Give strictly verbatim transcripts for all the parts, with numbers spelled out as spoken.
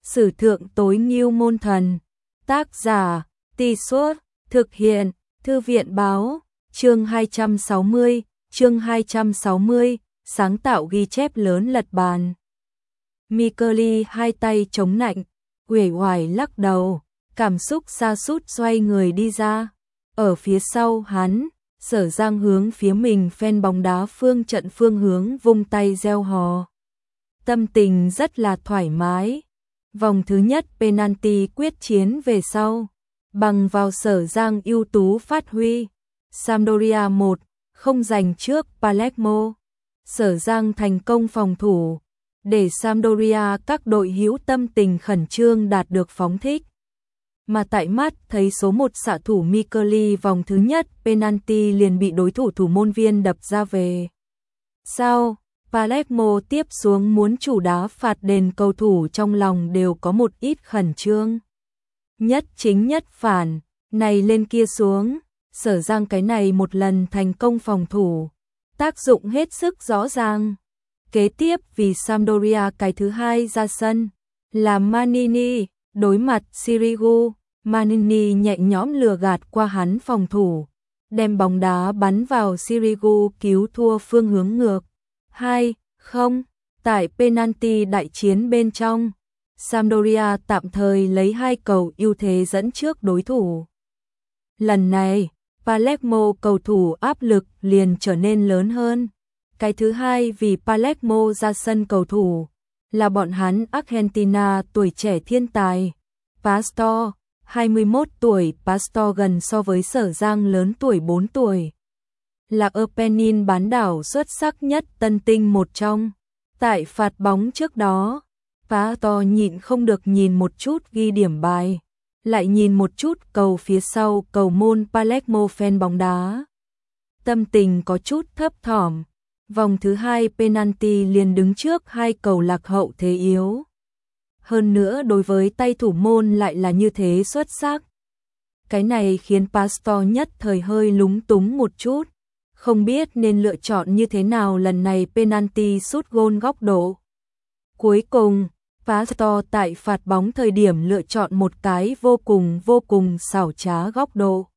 Sử thượng tối ngưu môn thần. Tác giả, Tì Suốt, thực hiện, Thư viện báo, chương hai trăm sáu mươi, chương hai trăm sáu mươi, sáng tạo ghi chép lớn lật bàn. Mikely hai tay chống nạnh, uể oải lắc đầu, cảm xúc sa sút xoay người đi ra. Ở phía sau hắn, Sở Giang hướng phía mình phen bóng đá phương trận phương hướng vung tay reo hò. Tâm tình rất là thoải mái. Vòng thứ nhất penalty quyết chiến về sau, bằng vào Sở Giang ưu tú phát huy, Sampdoria một không giành trước Palermo. Sở Giang thành công phòng thủ, để Sampdoria các đội hữu tâm tình khẩn trương đạt được phóng thích. Mà tại mắt thấy số một xạ thủ Mikely vòng thứ nhất penalty liền bị đối thủ thủ môn viên đập ra về. Sau, Palermo tiếp xuống muốn chủ đá phạt đền, cầu thủ trong lòng đều có một ít khẩn trương. Nhất chính nhất phản, này lên kia xuống, Sở Giang cái này một lần thành công phòng thủ, tác dụng hết sức rõ ràng. Kế tiếp vì Sampdoria cái thứ hai ra sân là Manini, đối mặt Sirigu, Manini nhẹ nhõm lừa gạt qua hắn phòng thủ, đem bóng đá bắn vào Sirigu cứu thua phương hướng ngược. hai không, tại penalty đại chiến bên trong, Sampdoria tạm thời lấy hai cầu ưu thế dẫn trước đối thủ. Lần này, Palermo cầu thủ áp lực liền trở nên lớn hơn. Cái thứ hai vì Palermo ra sân cầu thủ là bọn hắn Argentina tuổi trẻ thiên tài, Pastor, hai mươi mốt tuổi. Pastor gần so với Sở Giang lớn tuổi bốn tuổi. Là Apennin bán đảo xuất sắc nhất tân tinh một trong. Tại phạt bóng trước đó, Pastor nhịn không được nhìn một chút ghi điểm bài, lại nhìn một chút cầu phía sau cầu môn Palermo phen bóng đá. Tâm tình có chút thấp thỏm. Vòng thứ hai penalty liền đứng trước hai cầu lạc hậu thế yếu. Hơn nữa đối với tay thủ môn lại là như thế xuất sắc. Cái này khiến Pastor nhất thời hơi lúng túng một chút, không biết nên lựa chọn như thế nào lần này penalty sút gôn góc độ. Cuối cùng, Pastor tại phạt bóng thời điểm lựa chọn một cái vô cùng vô cùng xảo trá góc độ.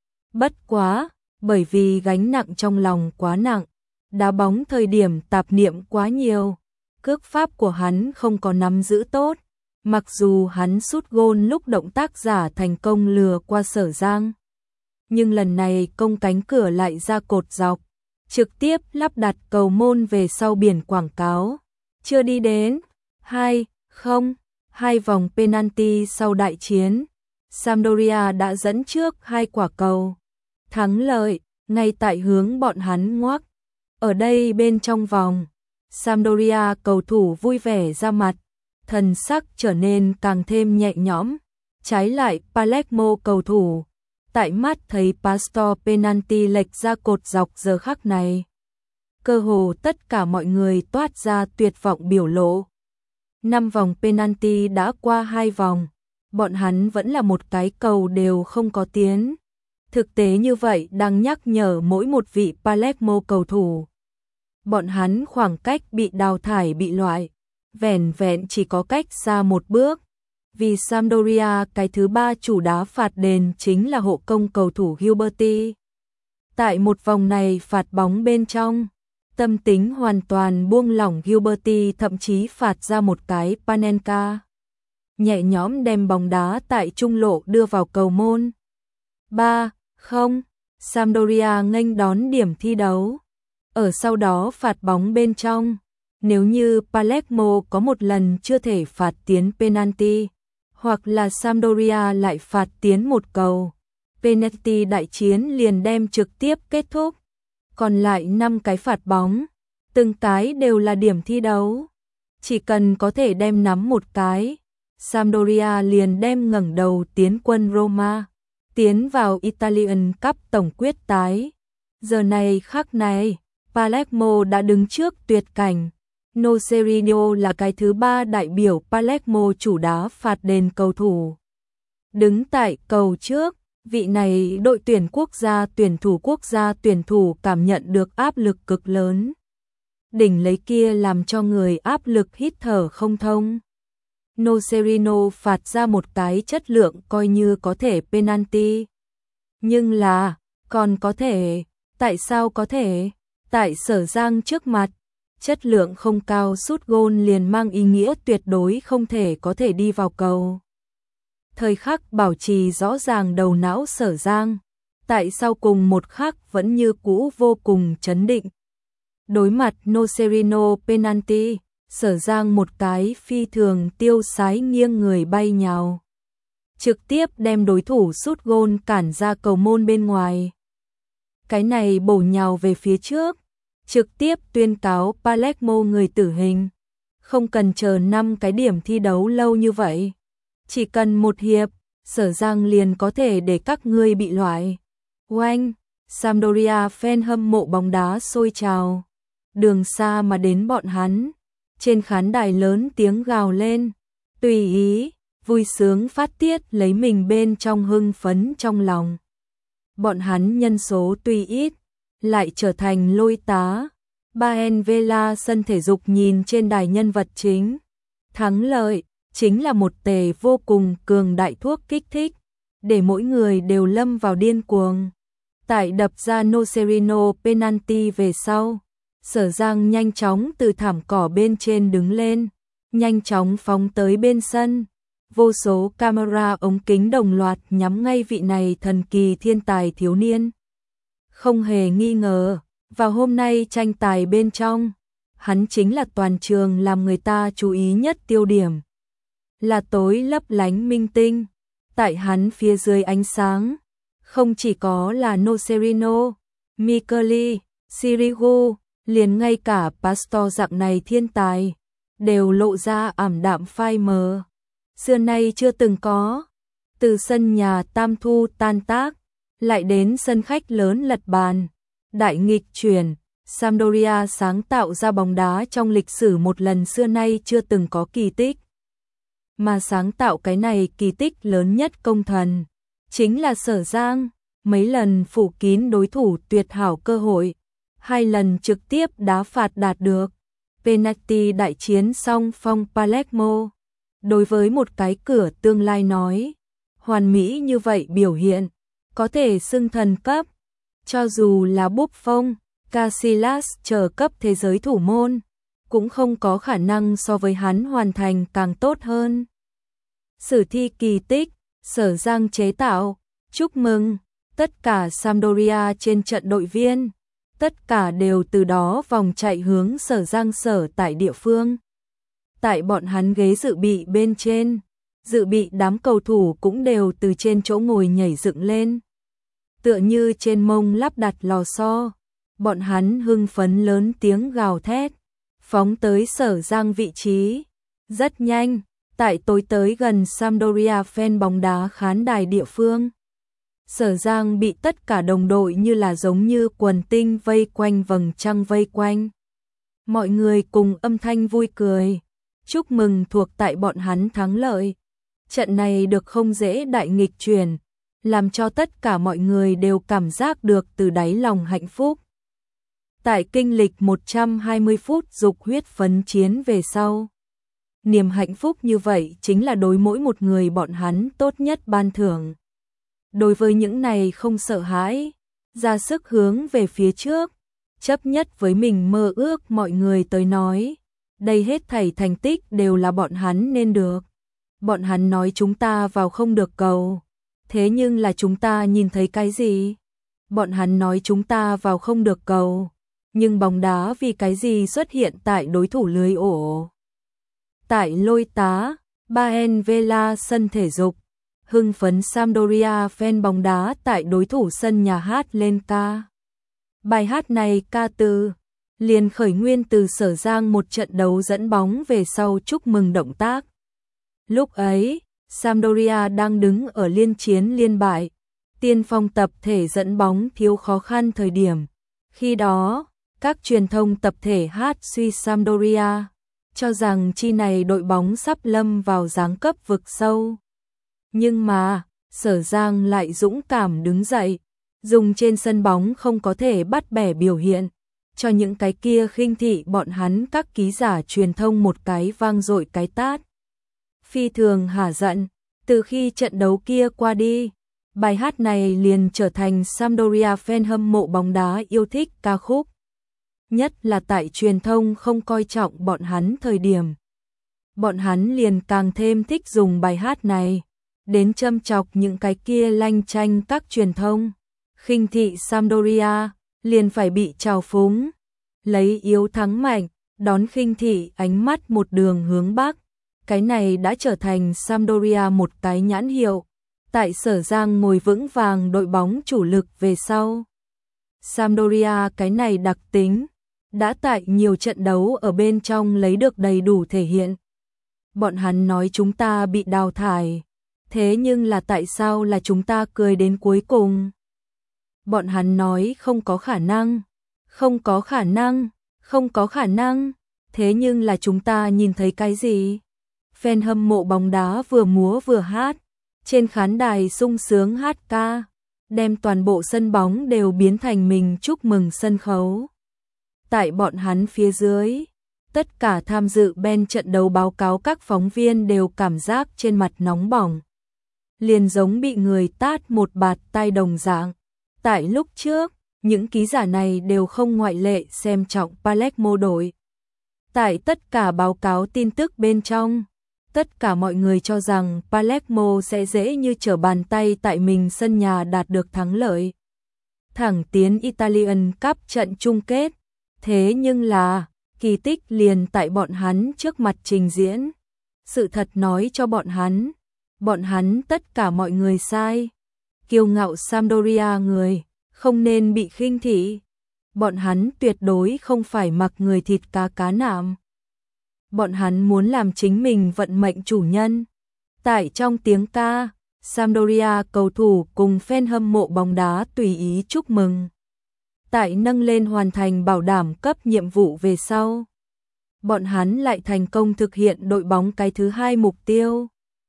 Bất quá, bởi vì gánh nặng trong lòng quá nặng, đá bóng thời điểm tạp niệm quá nhiều, cước pháp của hắn không có nắm giữ tốt. Mặc dù hắn sút gôn lúc động tác giả thành công lừa qua Sở Giang, nhưng lần này công cánh cửa lại ra cột dọc, trực tiếp lắp đặt cầu môn về sau biển quảng cáo. Chưa đi đến hai không, hai vòng penalty sau đại chiến, Sampdoria đã dẫn trước hai quả cầu. Thắng lợi ngay tại hướng bọn hắn ngoắc. Ở đây bên trong vòng, Sampdoria cầu thủ vui vẻ ra mặt, thần sắc trở nên càng thêm nhẹ nhõm. Trái lại Palermo cầu thủ, tại mắt thấy Pastor penalty lệch ra cột dọc giờ khắc này, cơ hồ tất cả mọi người toát ra tuyệt vọng biểu lộ. Năm vòng penalty đã qua hai vòng, bọn hắn vẫn là một cái cầu đều không có tiến. Thực tế như vậy đang nhắc nhở mỗi một vị Palermo cầu thủ, bọn hắn khoảng cách bị đào thải bị loại, vẻn vẹn chỉ có cách xa một bước. Vì Sampdoria cái thứ ba chủ đá phạt đền chính là hộ công cầu thủ Gilberti. Tại một vòng này phạt bóng bên trong, tâm tính hoàn toàn buông lỏng, Gilberti thậm chí phạt ra một cái Panenka, nhẹ nhõm đem bóng đá tại trung lộ đưa vào cầu môn. ba không, Sampdoria nghênh đón điểm thi đấu. Ở sau đó phạt bóng bên trong, nếu như Palermo có một lần chưa thể phạt tiến penalty, hoặc là Sampdoria lại phạt tiến một cầu, penalty đại chiến liền đem trực tiếp kết thúc. Còn lại năm cái phạt bóng, từng cái đều là điểm thi đấu. Chỉ cần có thể đem nắm một cái, Sampdoria liền đem ngẩng đầu tiến quân Roma, tiến vào Italian Cup tổng quyết tái. Giờ này khắc này, Palermo đã đứng trước tuyệt cảnh. Nocerino là cái thứ ba đại biểu Palermo chủ đá phạt đền cầu thủ. Đứng tại cầu trước, vị này đội tuyển quốc gia tuyển thủ quốc gia tuyển thủ cảm nhận được áp lực cực lớn. Đỉnh lấy kia làm cho người áp lực hít thở không thông. Nocerino phạt ra một cái chất lượng coi như có thể penalty. Nhưng là, còn có thể, tại sao có thể? Tại Sở Giang trước mặt, chất lượng không cao sút gôn liền mang ý nghĩa tuyệt đối không thể có thể đi vào cầu. Thời khắc bảo trì rõ ràng đầu não Sở Giang, tại sao cùng một khắc vẫn như cũ vô cùng chấn định. Đối mặt Nocerino penalty, Sở Giang một cái phi thường tiêu sái nghiêng người bay nhào, trực tiếp đem đối thủ sút gôn cản ra cầu môn bên ngoài. Cái này bổ nhào về phía trước, trực tiếp tuyên cáo Palermo người tử hình. Không cần chờ năm cái điểm thi đấu lâu như vậy. Chỉ cần một hiệp, Sở Giang liền có thể để các ngươi bị loại. Oanh, Sampdoria fan hâm mộ bóng đá sôi trào. Đường xa mà đến bọn hắn. Trên khán đài lớn tiếng gào lên. Tùy ý, vui sướng phát tiết lấy mình bên trong hưng phấn trong lòng. Bọn hắn nhân số tuy ít, lại trở thành lôi tá. Baen Vela sân thể dục nhìn trên đài nhân vật chính. Thắng lợi chính là một tề vô cùng cường đại thuốc kích thích, để mỗi người đều lâm vào điên cuồng. Tại đập ra Nocerino penalty về sau, Sở Giang nhanh chóng từ thảm cỏ bên trên đứng lên, nhanh chóng phóng tới bên sân. Vô số camera ống kính đồng loạt nhắm ngay vị này thần kỳ thiên tài thiếu niên. Không hề nghi ngờ, vào hôm nay tranh tài bên trong, hắn chính là toàn trường làm người ta chú ý nhất tiêu điểm. Là tối lấp lánh minh tinh, tại hắn phía dưới ánh sáng, không chỉ có là Nocerino, Micheli, Sirigu, liền ngay cả Pastor dạng này thiên tài, đều lộ ra ảm đạm phai mờ. Xưa nay chưa từng có, từ sân nhà tam thu tan tác, lại đến sân khách lớn lật bàn, đại nghịch chuyển, Sampdoria sáng tạo ra bóng đá trong lịch sử một lần xưa nay chưa từng có kỳ tích. Mà sáng tạo cái này kỳ tích lớn nhất công thần, chính là Sở Giang, mấy lần phủ kín đối thủ tuyệt hảo cơ hội, hai lần trực tiếp đá phạt đạt được. Penalty đại chiến song phong Palermo. Đối với một cái cửa tương lai nói, hoàn mỹ như vậy biểu hiện, có thể xưng thần cấp. Cho dù là Buffon, Casillas chờ cấp thế giới thủ môn, cũng không có khả năng so với hắn hoàn thành càng tốt hơn. Sử thi kỳ tích, Sở Giang chế tạo, chúc mừng, tất cả Sampdoria trên trận đội viên, tất cả đều từ đó vòng chạy hướng Sở Giang sở tại địa phương. Tại bọn hắn ghế dự bị bên trên, dự bị đám cầu thủ cũng đều từ trên chỗ ngồi nhảy dựng lên. Tựa như trên mông lắp đặt lò xo, bọn hắn hưng phấn lớn tiếng gào thét, phóng tới Sở Giang vị trí. Rất nhanh, tại tối tới gần Sampdoria fan bóng đá khán đài địa phương, Sở Giang bị tất cả đồng đội như là giống như quần tinh vây quanh vầng trăng vây quanh. Mọi người cùng âm thanh vui cười, chúc mừng thuộc tại bọn hắn thắng lợi. Trận này được không dễ đại nghịch chuyển, làm cho tất cả mọi người đều cảm giác được từ đáy lòng hạnh phúc. Tại kinh lịch một trăm hai mươi phút dục huyết phấn chiến về sau, niềm hạnh phúc như vậy chính là đối mỗi một người bọn hắn tốt nhất ban thưởng. Đối với những này không sợ hãi, ra sức hướng về phía trước, chấp nhất với mình mơ ước mọi người tới nói, đây hết thảy thành tích đều là bọn hắn nên được. Bọn hắn nói chúng ta vào không được cầu, thế nhưng là chúng ta nhìn thấy cái gì? Bọn hắn nói chúng ta vào không được cầu, nhưng bóng đá vì cái gì xuất hiện tại đối thủ lưới ổ? Tại lôi tá, Baen Vela sân thể dục, hưng phấn Sampdoria fan bóng đá tại đối thủ sân nhà hát lên ca. Bài hát này ca từ liền khởi nguyên từ Sở Giang một trận đấu dẫn bóng về sau chúc mừng động tác. Lúc ấy, Sampdoria đang đứng ở liên chiến liên bại, tiên phong tập thể dẫn bóng thiếu khó khăn thời điểm. Khi đó, các truyền thông tập thể hát suy Sampdoria, cho rằng chi này đội bóng sắp lâm vào giáng cấp vực sâu. Nhưng mà, Sở Giang lại dũng cảm đứng dậy, dùng trên sân bóng không có thể bắt bẻ biểu hiện, cho những cái kia khinh thị bọn hắn các ký giả truyền thông một cái vang dội cái tát. phi thường hả giận. Từ khi trận đấu kia qua đi, bài hát này liền trở thành Sampdoria fan hâm mộ bóng đá yêu thích ca khúc. Nhất là tại truyền thông không coi trọng bọn hắn thời điểm. Bọn hắn liền càng thêm thích dùng bài hát này, đến châm chọc những cái kia lanh chanh các truyền thông. Khinh thị Sampdoria, liền phải bị trào phúng. Lấy yếu thắng mạnh, đón khinh thị ánh mắt một đường hướng Bắc. Cái này đã trở thành Sampdoria một cái nhãn hiệu. Tại Sở Giang ngồi vững vàng đội bóng chủ lực về sau. Sampdoria cái này đặc tính, đã tại nhiều trận đấu ở bên trong lấy được đầy đủ thể hiện. Bọn hắn nói chúng ta bị đào thải, thế nhưng là tại sao là chúng ta cười đến cuối cùng? Bọn hắn nói không có khả năng, không có khả năng, không có khả năng, thế nhưng là chúng ta nhìn thấy cái gì? Fan hâm mộ bóng đá vừa múa vừa hát, trên khán đài sung sướng hát ca, đem toàn bộ sân bóng đều biến thành mình chúc mừng sân khấu. Tại bọn hắn phía dưới, tất cả tham dự bên trận đấu báo cáo các phóng viên đều cảm giác trên mặt nóng bỏng. Liền giống bị người tát một bạt tai đồng dạng. Tại lúc trước, những ký giả này đều không ngoại lệ xem trọng Palermo đội. Tại tất cả báo cáo tin tức bên trong, tất cả mọi người cho rằng Palermo sẽ dễ như trở bàn tay tại mình sân nhà đạt được thắng lợi. Thẳng tiến Italian Cup trận chung kết. Thế nhưng là, kỳ tích liền tại bọn hắn trước mặt trình diễn. Sự thật nói cho bọn hắn, bọn hắn tất cả mọi người sai. Kiêu ngạo Sampdoria người, không nên bị khinh thị. Bọn hắn tuyệt đối không phải mặc người thịt cá cá nạm. Bọn hắn muốn làm chính mình vận mệnh chủ nhân. Tại trong tiếng ca, Sampdoria cầu thủ cùng fan hâm mộ bóng đá tùy ý chúc mừng. Tại nâng lên hoàn thành bảo đảm cấp nhiệm vụ về sau, bọn hắn lại thành công thực hiện đội bóng cái thứ hai mục tiêu.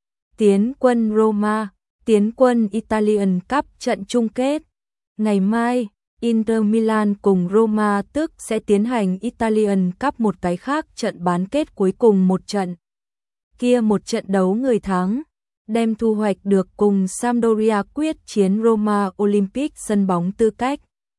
Tiến quân Roma, tiến quân Italian Cup trận chung kết. Ngày mai, Inter Milan cùng Roma tức sẽ tiến hành Italian Cup một cái khác trận bán kết cuối cùng một trận. Kia một trận đấu người thắng, đem thu hoạch được cùng Sampdoria quyết chiến Roma Olympic sân bóng tư cách.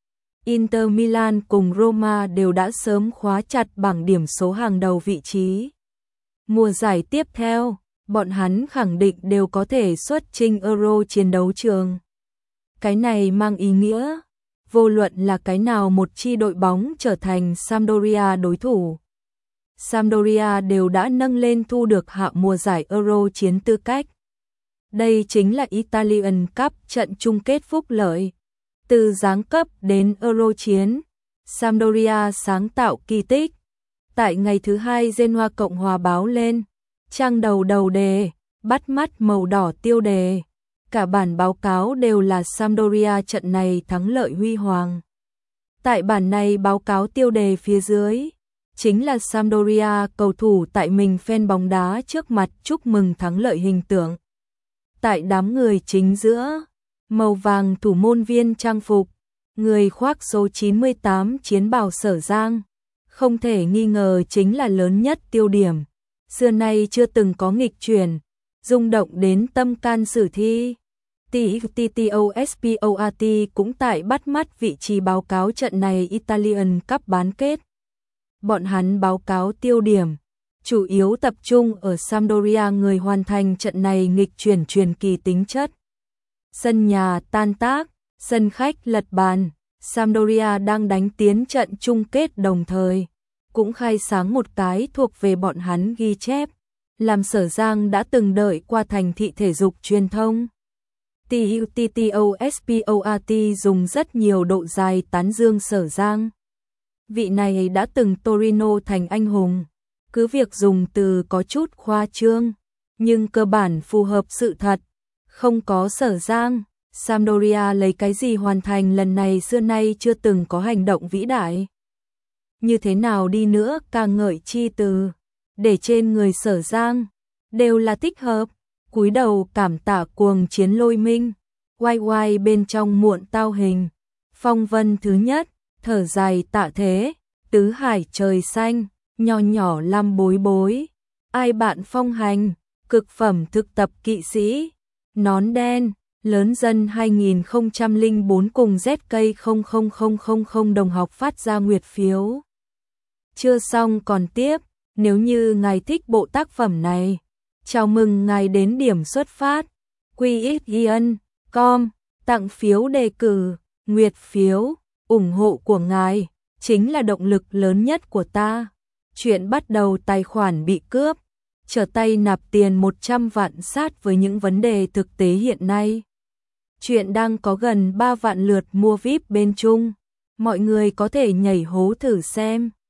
Inter Milan cùng Roma đều đã sớm khóa chặt bảng điểm số hàng đầu vị trí. Mùa giải tiếp theo, bọn hắn khẳng định đều có thể xuất chinh Euro chiến đấu trường. Cái này mang ý nghĩa, vô luận là cái nào một chi đội bóng trở thành Sampdoria đối thủ. Sampdoria đều đã nâng lên thu được hạ mùa giải Euro chiến tư cách. Đây chính là Italian Cup trận chung kết phúc lợi. Từ giáng cấp đến Euro chiến, Sampdoria sáng tạo kỳ tích. Tại ngày thứ hai Genoa Cộng hòa báo lên, trang đầu đầu đề, bắt mắt màu đỏ tiêu đề. Cả bản báo cáo đều là Sampdoria trận này thắng lợi huy hoàng. Tại bản này báo cáo tiêu đề phía dưới, chính là Sampdoria cầu thủ tại mình fan bóng đá trước mặt chúc mừng thắng lợi hình tượng. Tại đám người chính giữa, màu vàng thủ môn viên trang phục, người khoác số chín mươi tám chiến bào Sở Giang, không thể nghi ngờ chính là lớn nhất tiêu điểm. Xưa nay chưa từng có nghịch chuyển, rung động đến tâm can sử thi. Titosport cũng tại bắt mắt vị trí báo cáo trận này Italian Cup bán kết. Bọn hắn báo cáo tiêu điểm, chủ yếu tập trung ở Sampdoria người hoàn thành trận này nghịch chuyển truyền kỳ tính chất. Sân nhà tan tác, sân khách lật bàn, Sampdoria đang đánh tiến trận chung kết đồng thời, cũng khai sáng một cái thuộc về bọn hắn ghi chép, làm Sở Giang đã từng đợi qua thành thị thể dục truyền thông. Titosport dùng rất nhiều độ dài tán dương Sở Giang. Vị này đã từng Torino thành anh hùng, cứ việc dùng từ có chút khoa trương, nhưng cơ bản phù hợp sự thật. Không có Sở Giang, Sampdoria lấy cái gì hoàn thành lần này xưa nay chưa từng có hành động vĩ đại. Như thế nào đi nữa ca ngợi chi từ, để trên người Sở Giang, đều là thích hợp. Cúi đầu cảm tạ cuồng chiến lôi minh, oai oai bên trong muộn tao hình. Phong vân thứ nhất, thở dài tạ thế, tứ hải trời xanh, nho nhỏ lam bối bối. Ai bạn phong hành, Cực phẩm thực tập kỵ sĩ, nón đen, lớn dân hai nghìn không trăm lẻ bốn cùng Z K không không không không không đồng học phát ra nguyệt phiếu. Chưa xong còn tiếp, nếu như ngài thích bộ tác phẩm này, chào mừng ngài đến điểm xuất phát, quy x ian chấm com, tặng phiếu đề cử, nguyệt phiếu, ủng hộ của ngài, chính là động lực lớn nhất của ta. Chuyện bắt đầu tài khoản bị cướp, trở tay nạp tiền một trăm vạn sát với những vấn đề thực tế hiện nay. Chuyện đang có gần ba vạn lượt mua vi ai pi bên Trung, mọi người có thể nhảy hố thử xem.